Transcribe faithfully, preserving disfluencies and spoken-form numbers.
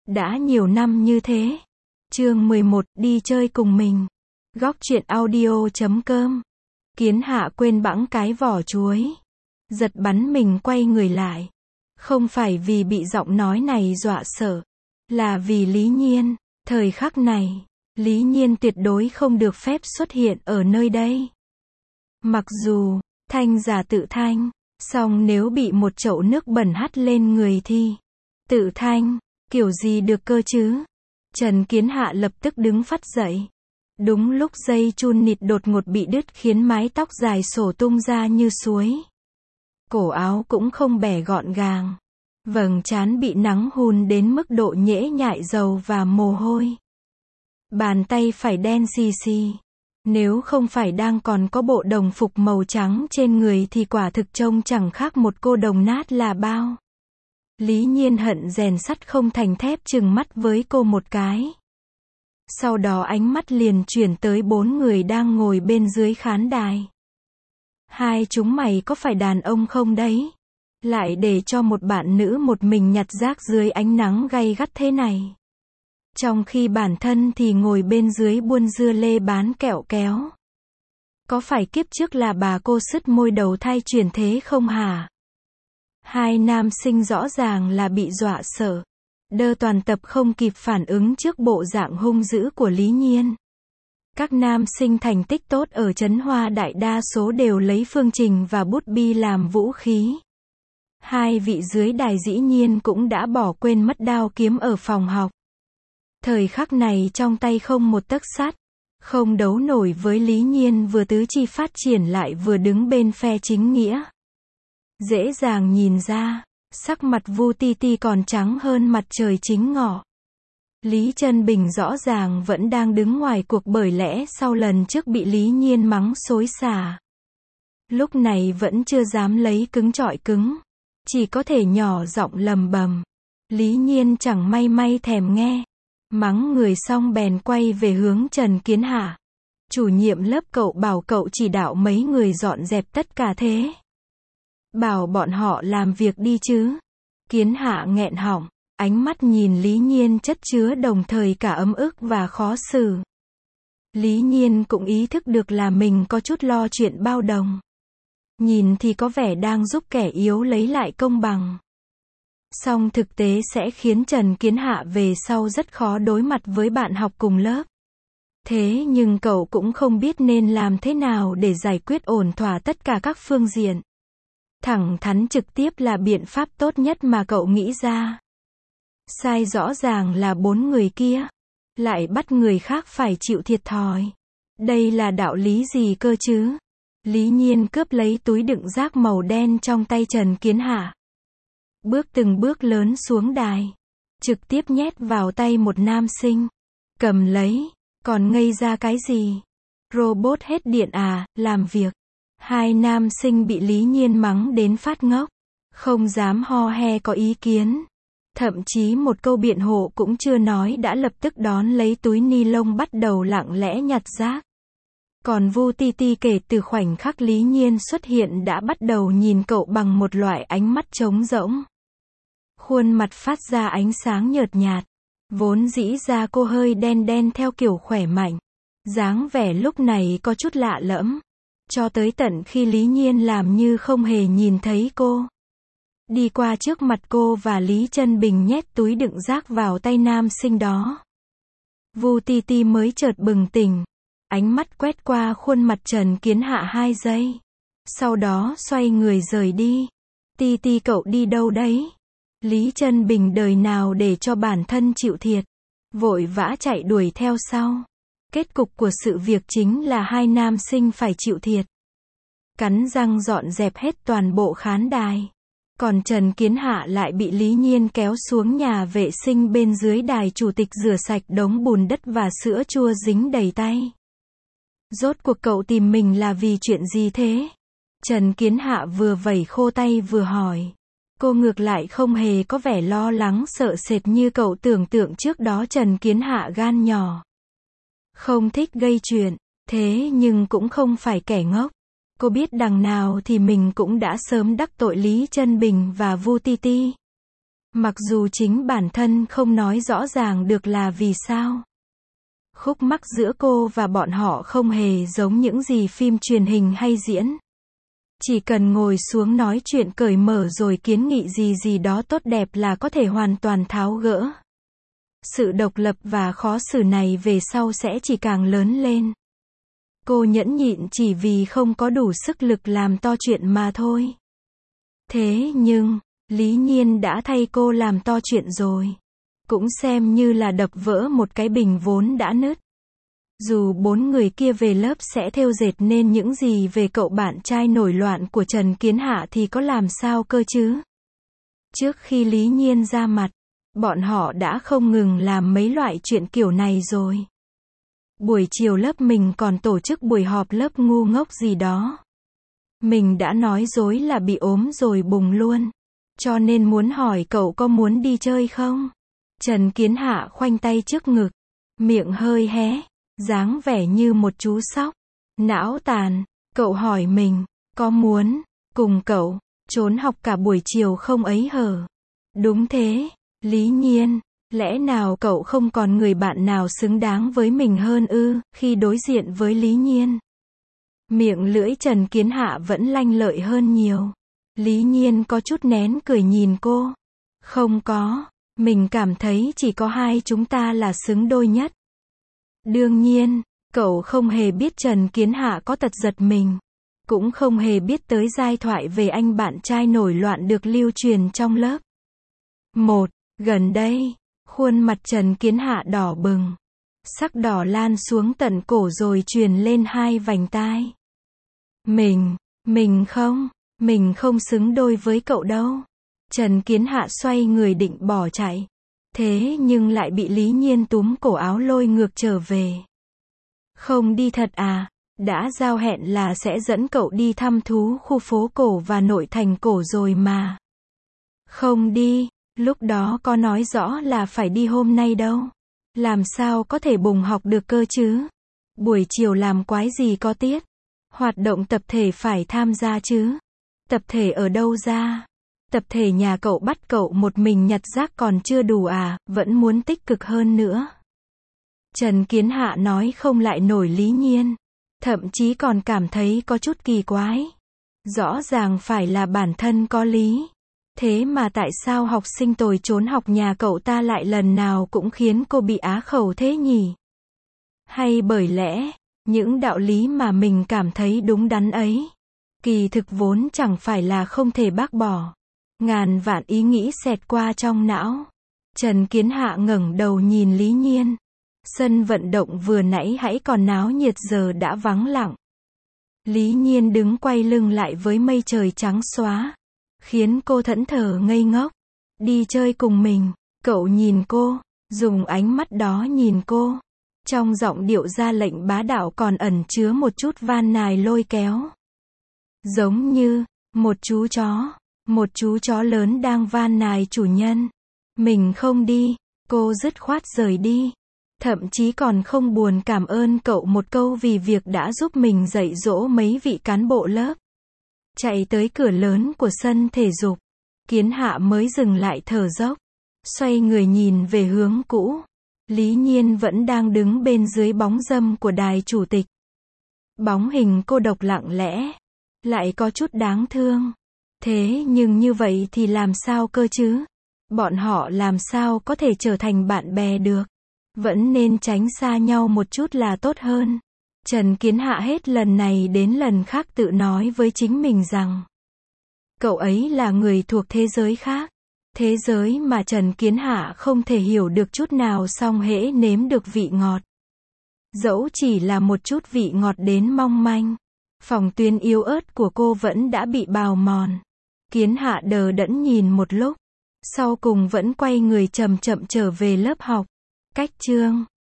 Đã nhiều năm như thế. Chương mười một, đi chơi cùng mình. Góc truyện audio chấm com. Kiến Hạ quên bẵng cái vỏ chuối. Giật bắn mình quay người lại. Không phải vì bị giọng nói này dọa sợ. Là vì Lý Nhiên. Thời khắc này, Lý Nhiên tuyệt đối không được phép xuất hiện ở nơi đây. Mặc dù, thanh giả tự thanh. Song nếu bị một chậu nước bẩn hắt lên người thì tự thanh, kiểu gì được cơ chứ? Trần Kiến Hạ lập tức đứng phắt dậy. Đúng lúc dây chun nịt đột ngột bị đứt khiến mái tóc dài xổ tung ra như suối. Cổ áo cũng không bẻ gọn gàng. Vầng trán bị nắng hun đến mức độ nhễ nhại dầu và mồ hôi. Bàn tay phải đen xì xì. Nếu không phải đang còn có bộ đồng phục màu trắng trên người thì quả thực trông chẳng khác một cô đồng nát là bao. Lý Nhiên hận rèn sắt không thành thép trừng mắt với cô một cái. Sau đó ánh mắt liền chuyển tới bốn người đang ngồi bên dưới khán đài. Hai chúng mày có phải đàn ông không đấy? Lại để cho một bạn nữ một mình nhặt rác dưới ánh nắng gay gắt thế này. Trong khi bản thân thì ngồi bên dưới buôn dưa lê bán kẹo kéo. Có phải kiếp trước là bà cô sứt môi đầu thai chuyển thế không hả? Hai nam sinh rõ ràng là bị dọa sợ. Đơ toàn tập không kịp phản ứng trước bộ dạng hung dữ của Lý Nhiên. Các nam sinh thành tích tốt ở Trấn Hoa đại đa số đều lấy phương trình và bút bi làm vũ khí. Hai vị dưới đài dĩ nhiên cũng đã bỏ quên mất đao kiếm ở phòng học. Thời khắc này trong tay không một tấc sắt. Không đấu nổi với Lý Nhiên vừa tứ chi phát triển lại vừa đứng bên phe chính nghĩa. Dễ dàng nhìn ra, sắc mặt Vu Ti Ti còn trắng hơn mặt trời chính ngọ. Lý Trân Bình rõ ràng vẫn đang đứng ngoài cuộc bởi lẽ sau lần trước bị Lý Nhiên mắng xối xả. Lúc này vẫn chưa dám lấy cứng chọi cứng. Chỉ có thể nhỏ giọng lầm bầm. Lý Nhiên chẳng may may thèm nghe. Mắng người xong bèn quay về hướng Trần Kiến Hạ. Chủ nhiệm lớp cậu bảo cậu chỉ đạo mấy người dọn dẹp tất cả thế. Bảo bọn họ làm việc đi chứ. Kiến Hạ nghẹn họng, ánh mắt nhìn Lý Nhiên chất chứa đồng thời cả ấm ức và khó xử. Lý Nhiên cũng ý thức được là mình có chút lo chuyện bao đồng. Nhìn thì có vẻ đang giúp kẻ yếu lấy lại công bằng. Song thực tế sẽ khiến Trần Kiến Hạ về sau rất khó đối mặt với bạn học cùng lớp. Thế nhưng cậu cũng không biết nên làm thế nào để giải quyết ổn thỏa tất cả các phương diện. Thẳng thắn trực tiếp là biện pháp tốt nhất mà cậu nghĩ ra. Sai rõ ràng là bốn người kia. Lại bắt người khác phải chịu thiệt thòi. Đây là đạo lý gì cơ chứ? Lý Nhiên cướp lấy túi đựng rác màu đen trong tay Trần Kiến Hạ. Bước từng bước lớn xuống đài. Trực tiếp nhét vào tay một nam sinh. Cầm lấy. Còn ngây ra cái gì? Robot hết điện à, làm việc. Hai nam sinh bị Lý Nhiên mắng đến phát ngốc. Không dám ho he có ý kiến. Thậm chí một câu biện hộ cũng chưa nói đã lập tức đón lấy túi ni lông bắt đầu lặng lẽ nhặt rác. Còn Vu Ti Ti kể từ khoảnh khắc Lý Nhiên xuất hiện đã bắt đầu nhìn cậu bằng một loại ánh mắt trống rỗng. Khuôn mặt phát ra ánh sáng nhợt nhạt. Vốn dĩ ra cô hơi đen đen theo kiểu khỏe mạnh. Dáng vẻ lúc này có chút lạ lẫm. Cho tới tận khi Lý Nhiên làm như không hề nhìn thấy cô. Đi qua trước mặt cô và Lý Trân Bình nhét túi đựng rác vào tay nam sinh đó. Vu Ti Ti mới chợt bừng tỉnh. Ánh mắt quét qua khuôn mặt Trần Kiến Hạ hai giây. Sau đó xoay người rời đi. Ti Ti cậu đi đâu đấy? Lý Trân Bình đời nào để cho bản thân chịu thiệt. Vội vã chạy đuổi theo sau. Kết cục của sự việc chính là hai nam sinh phải chịu thiệt. Cắn răng dọn dẹp hết toàn bộ khán đài. Còn Trần Kiến Hạ lại bị Lý Nhiên kéo xuống nhà vệ sinh bên dưới đài chủ tịch rửa sạch đống bùn đất và sữa chua dính đầy tay. Rốt cuộc cậu tìm mình là vì chuyện gì thế? Trần Kiến Hạ vừa vẩy khô tay vừa hỏi. Cô ngược lại không hề có vẻ lo lắng sợ sệt như cậu tưởng tượng trước đó. Trần Kiến Hạ gan nhỏ. Không thích gây chuyện, thế nhưng cũng không phải kẻ ngốc. Cô biết đằng nào thì mình cũng đã sớm đắc tội Lý Trân Bình và Vu Ti Ti. Mặc dù chính bản thân không nói rõ ràng được là vì sao. Khúc mắc giữa cô và bọn họ không hề giống những gì phim truyền hình hay diễn. Chỉ cần ngồi xuống nói chuyện cởi mở rồi kiến nghị gì gì đó tốt đẹp là có thể hoàn toàn tháo gỡ. Sự độc lập và khó xử này về sau sẽ chỉ càng lớn lên. Cô nhẫn nhịn chỉ vì không có đủ sức lực làm to chuyện mà thôi. Thế nhưng, Lý Nhiên đã thay cô làm to chuyện rồi. Cũng xem như là đập vỡ một cái bình vốn đã nứt. Dù bốn người kia về lớp sẽ thêu dệt nên những gì về cậu bạn trai nổi loạn của Trần Kiến Hạ thì có làm sao cơ chứ? Trước khi Lý Nhiên ra mặt, bọn họ đã không ngừng làm mấy loại chuyện kiểu này rồi. Buổi chiều lớp mình còn tổ chức buổi họp lớp ngu ngốc gì đó. Mình đã nói dối là bị ốm rồi bùng luôn. Cho nên muốn hỏi cậu có muốn đi chơi không? Trần Kiến Hạ khoanh tay trước ngực, miệng hơi hé, dáng vẻ như một chú sóc. Não tàn, cậu hỏi mình, có muốn cùng cậu trốn học cả buổi chiều không ấy hở? Đúng thế, Lý Nhiên, lẽ nào cậu không còn người bạn nào xứng đáng với mình hơn ư, khi đối diện với Lý Nhiên? Miệng lưỡi Trần Kiến Hạ vẫn lanh lợi hơn nhiều. Lý Nhiên có chút nén cười nhìn cô. Không có, mình cảm thấy chỉ có hai chúng ta là xứng đôi nhất. Đương nhiên, cậu không hề biết Trần Kiến Hạ có tật giật mình. Cũng không hề biết tới giai thoại về anh bạn trai nổi loạn được lưu truyền trong lớp. Một, gần đây, khuôn mặt Trần Kiến Hạ đỏ bừng. Sắc đỏ lan xuống tận cổ rồi truyền lên hai vành tai. Mình, mình không, mình không xứng đôi với cậu đâu. Trần Kiến Hạ xoay người định bỏ chạy. Thế nhưng lại bị Lý Nhiên túm cổ áo lôi ngược trở về. Không đi thật à? Đã giao hẹn là sẽ dẫn cậu đi thăm thú khu phố cổ và nội thành cổ rồi mà. Không đi, lúc đó có nói rõ là phải đi hôm nay đâu. Làm sao có thể bùng học được cơ chứ? Buổi chiều làm quái gì có tiết? Hoạt động tập thể phải tham gia chứ? Tập thể ở đâu ra? Tập thể nhà cậu bắt cậu một mình nhặt rác còn chưa đủ à, vẫn muốn tích cực hơn nữa. Trần Kiến Hạ nói không lại nổi Lý Nhiên. Thậm chí còn cảm thấy có chút kỳ quái. Rõ ràng phải là bản thân có lý. Thế mà tại sao học sinh tồi trốn học nhà cậu ta lại lần nào cũng khiến cô bị á khẩu thế nhỉ? Hay bởi lẽ, những đạo lý mà mình cảm thấy đúng đắn ấy, kỳ thực vốn chẳng phải là không thể bác bỏ. Ngàn vạn ý nghĩ xẹt qua trong não. Trần Kiến Hạ ngẩng đầu nhìn Lý Nhiên. Sân vận động vừa nãy hãy còn náo nhiệt giờ đã vắng lặng. Lý Nhiên đứng quay lưng lại với mây trời trắng xóa, khiến cô thẫn thờ ngây ngốc. Đi chơi cùng mình, cậu nhìn cô, dùng ánh mắt đó nhìn cô. Trong giọng điệu ra lệnh bá đạo còn ẩn chứa một chút van nài lôi kéo. Giống như, một chú chó, một chú chó lớn đang van nài chủ nhân. Mình không đi, cô dứt khoát rời đi. Thậm chí còn không buồn cảm ơn cậu một câu vì việc đã giúp mình dạy dỗ mấy vị cán bộ lớp. Chạy tới cửa lớn của sân thể dục, Kiến Hạ mới dừng lại thở dốc. Xoay người nhìn về hướng cũ. Lý Nhiên vẫn đang đứng bên dưới bóng râm của đài chủ tịch. Bóng hình cô độc lặng lẽ, lại có chút đáng thương. Thế nhưng như vậy thì làm sao cơ chứ? Bọn họ làm sao có thể trở thành bạn bè được? Vẫn nên tránh xa nhau một chút là tốt hơn. Trần Kiến Hạ hết lần này đến lần khác tự nói với chính mình rằng cậu ấy là người thuộc thế giới khác. Thế giới mà Trần Kiến Hạ không thể hiểu được chút nào, song hễ nếm được vị ngọt. Dẫu chỉ là một chút vị ngọt đến mong manh, phòng tuyến yếu ớt của cô vẫn đã bị bào mòn. Kiến Hạ đờ đẫn nhìn một lúc, sau cùng vẫn quay người chậm chậm trở về lớp học. Cách chương